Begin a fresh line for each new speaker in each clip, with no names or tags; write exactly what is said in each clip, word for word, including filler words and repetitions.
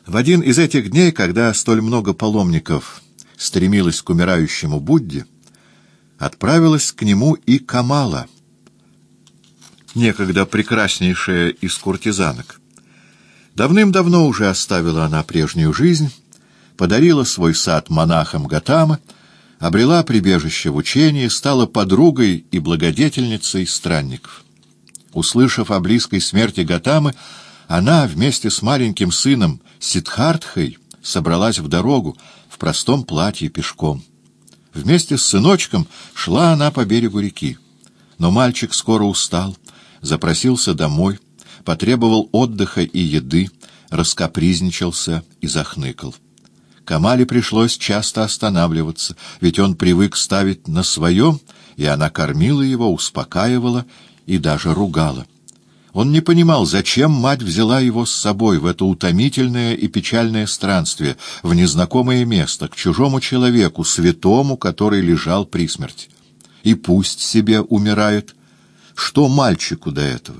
В один из этих дней, когда столь много паломников стремилось к умирающему Будде, отправилась к нему и Камала, некогда прекраснейшая из куртизанок. Давным-давно уже оставила она прежнюю жизнь, подарила свой сад монахам Готамы, обрела прибежище в учении, стала подругой и благодетельницей странников. Услышав о близкой смерти Готамы, она вместе с маленьким сыном Сиддхартхой собралась в дорогу в простом платье пешком. Вместе с сыночком шла она по берегу реки. Но мальчик скоро устал, запросился домой, потребовал отдыха и еды, раскапризничался и захныкал. Камале пришлось часто останавливаться, ведь он привык ставить на своем, и она кормила его, успокаивала и даже ругала. Он не понимал, зачем мать взяла его с собой в это утомительное и печальное странствие, в незнакомое место, к чужому человеку, святому, который лежал при смерти. И пусть себе умирает. Что мальчику до этого?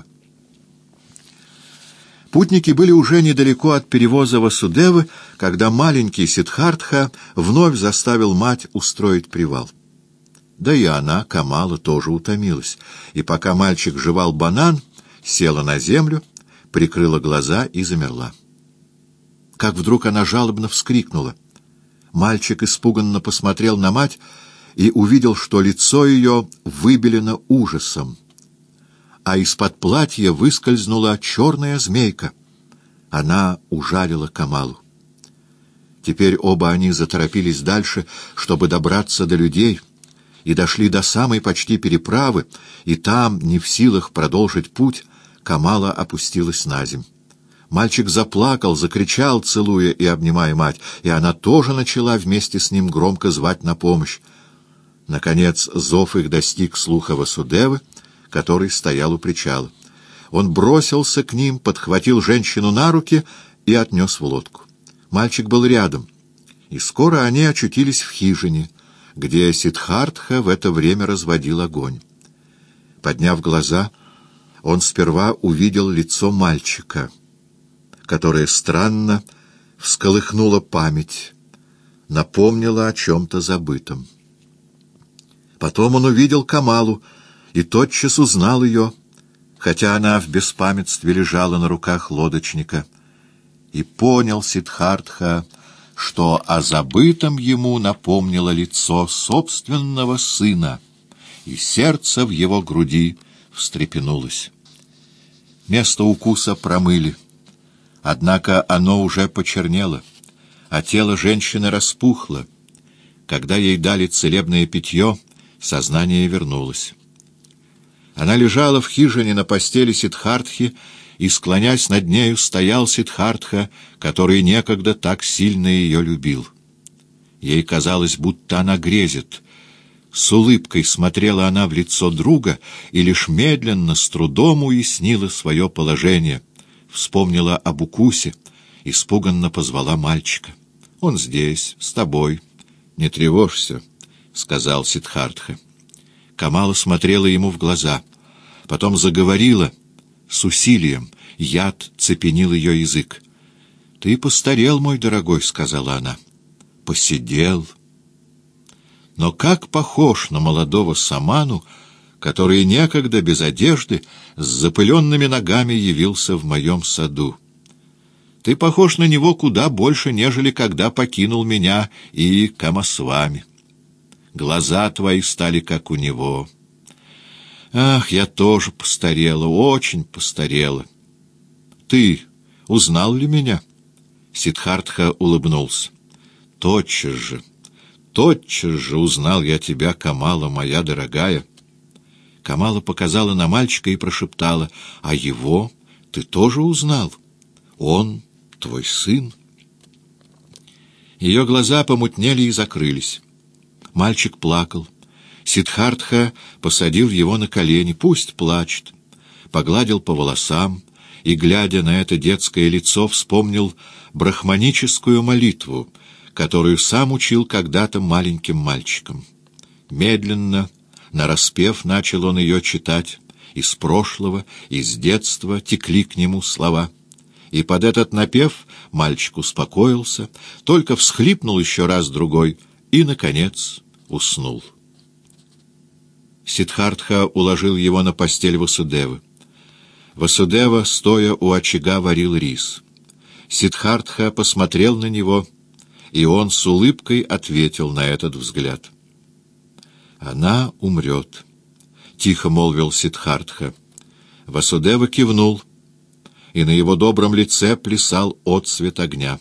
Путники были уже недалеко от перевоза Васудевы, когда маленький Сиддхартха вновь заставил мать устроить привал. Да и она, Камала, тоже утомилась, и пока мальчик жевал банан, села на землю, прикрыла глаза и замерла. Как вдруг она жалобно вскрикнула. Мальчик испуганно посмотрел на мать и увидел, что лицо ее выбелено ужасом, а из-под платья выскользнула черная змейка. Она ужалила Камалу. Теперь оба они заторопились дальше, чтобы добраться до людей, и дошли до самой почти переправы, и там, не в силах продолжить путь, Камала опустилась на земь. Мальчик заплакал, закричал, целуя и обнимая мать, и она тоже начала вместе с ним громко звать на помощь. Наконец зов их достиг слуха Васудевы, который стоял у причала. Он бросился к ним, подхватил женщину на руки и отнес в лодку. Мальчик был рядом, и скоро они очутились в хижине, где Сиддхартха в это время разводил огонь. Подняв глаза, он сперва увидел лицо мальчика, которое странно всколыхнуло память, напомнило о чем-то забытом. Потом он увидел Камалу и тотчас узнал ее, хотя она в беспамятстве лежала на руках лодочника, и понял Сиддхартха, что о забытом ему напомнило лицо собственного сына, и сердце в его груди встрепенулось. Место укуса промыли, однако оно уже почернело, а тело женщины распухло. Когда ей дали целебное питье, сознание вернулось. Она лежала в хижине на постели Сиддхартхи, и, склонясь над нею, стоял Сиддхартха, который некогда так сильно ее любил. Ей казалось, будто она грезит. С улыбкой смотрела она в лицо друга и лишь медленно, с трудом уяснила свое положение. Вспомнила об укусе, испуганно позвала мальчика. «Он здесь, с тобой. Не тревожься», — сказал Сиддхартха. Камала смотрела ему в глаза, потом заговорила с усилием, яд цепенил ее язык. «Ты постарел, мой дорогой», — сказала она. «Посидел. Но как похож на молодого Саману, который некогда без одежды с запыленными ногами явился в моем саду. Ты похож на него куда больше, нежели когда покинул меня и Камасвами. Глаза твои стали как у него. Ах, я тоже постарела, очень постарела. Ты узнал ли меня?» Сиддхартха улыбнулся. «Тотчас же, тотчас же узнал я тебя, Камала, моя дорогая». Камала показала на мальчика и прошептала: «А его ты тоже узнал? Он твой сын?» Ее глаза помутнели и закрылись. Мальчик плакал. Сиддхартха посадил его на колени. Пусть плачет. Погладил по волосам и, глядя на это детское лицо, вспомнил брахманическую молитву, которую сам учил когда-то маленьким мальчиком. Медленно, нараспев, начал он ее читать. Из прошлого, из детства текли к нему слова. И под этот напев мальчик успокоился, только всхлипнул еще раз-другой и, наконец, уснул. Сиддхартха уложил его на постель Васудевы. Васудева, стоя у очага, варил рис. Сиддхартха посмотрел на него, и он с улыбкой ответил на этот взгляд. «Она умрет», — тихо молвил Сиддхартха. Васудева кивнул, и на его добром лице плясал отсвет огня.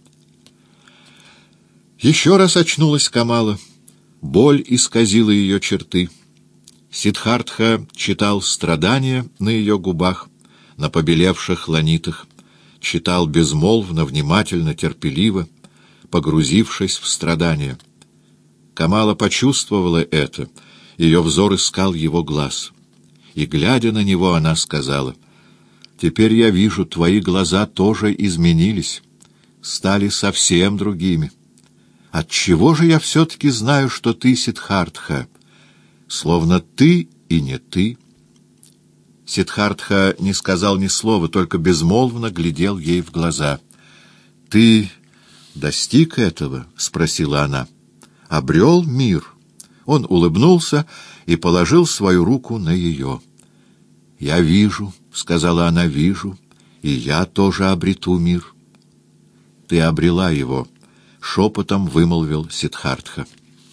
Еще раз очнулась Камала. Боль исказила ее черты. Сиддхартха читал страдания на ее губах, на побелевших ланитах, читал безмолвно, внимательно, терпеливо, погрузившись в страдания. Камала почувствовала это, ее взор искал его глаз. И, глядя на него, она сказала: «Теперь я вижу, твои глаза тоже изменились, стали совсем другими. Отчего же я все-таки знаю, что ты Сиддхартха? Словно ты и не ты». Сиддхартха не сказал ни слова, только безмолвно глядел ей в глаза. «Ты достиг этого?» — спросила она. «Обрел мир?» Он улыбнулся и положил свою руку на ее. «Я вижу», — сказала она, — «вижу, и я тоже обрету мир». «Ты обрела его», — шепотом вымолвил Сиддхартха.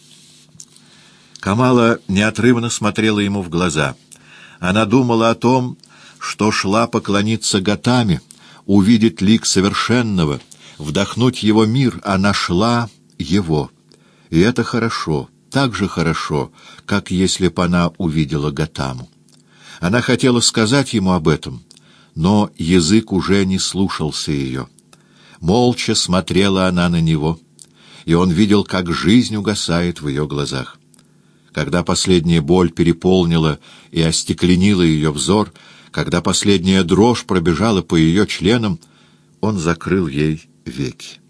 Камала неотрывно смотрела ему в глаза. Она думала о том, что шла поклониться Гатаме, увидеть лик совершенного, вдохнуть его мир. Она шла его. И это хорошо, так же хорошо, как если бы она увидела Гатаму. Она хотела сказать ему об этом, но язык уже не слушался ее. Молча смотрела она на него, и он видел, как жизнь угасает в ее глазах. Когда последняя боль переполнила и остекленила ее взор, когда последняя дрожь пробежала по ее членам, он закрыл ей веки.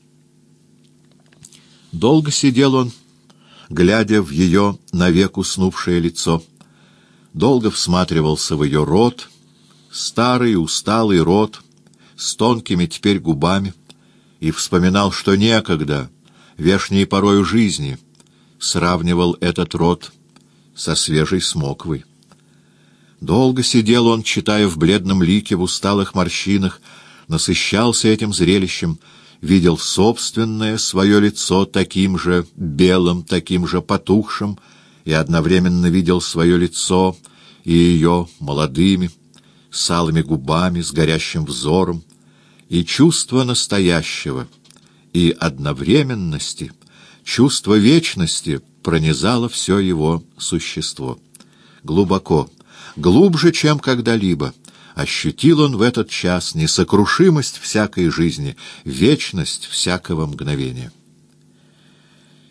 Долго сидел он, глядя в ее навек уснувшее лицо. Долго всматривался в ее рот, старый усталый рот, с тонкими теперь губами, и вспоминал, что некогда, вешней порою жизни, сравнивал этот рот со свежей смоквой. Долго сидел он, читая в бледном лике, в усталых морщинах, насыщался этим зрелищем, видел собственное свое лицо таким же белым, таким же потухшим, и одновременно видел свое лицо и ее молодыми, с алыми губами, с горящим взором, и чувство настоящего, и одновременности, чувство вечности пронизало все его существо. Глубоко, глубже, чем когда-либо, ощутил он в этот час несокрушимость всякой жизни, вечность всякого мгновения.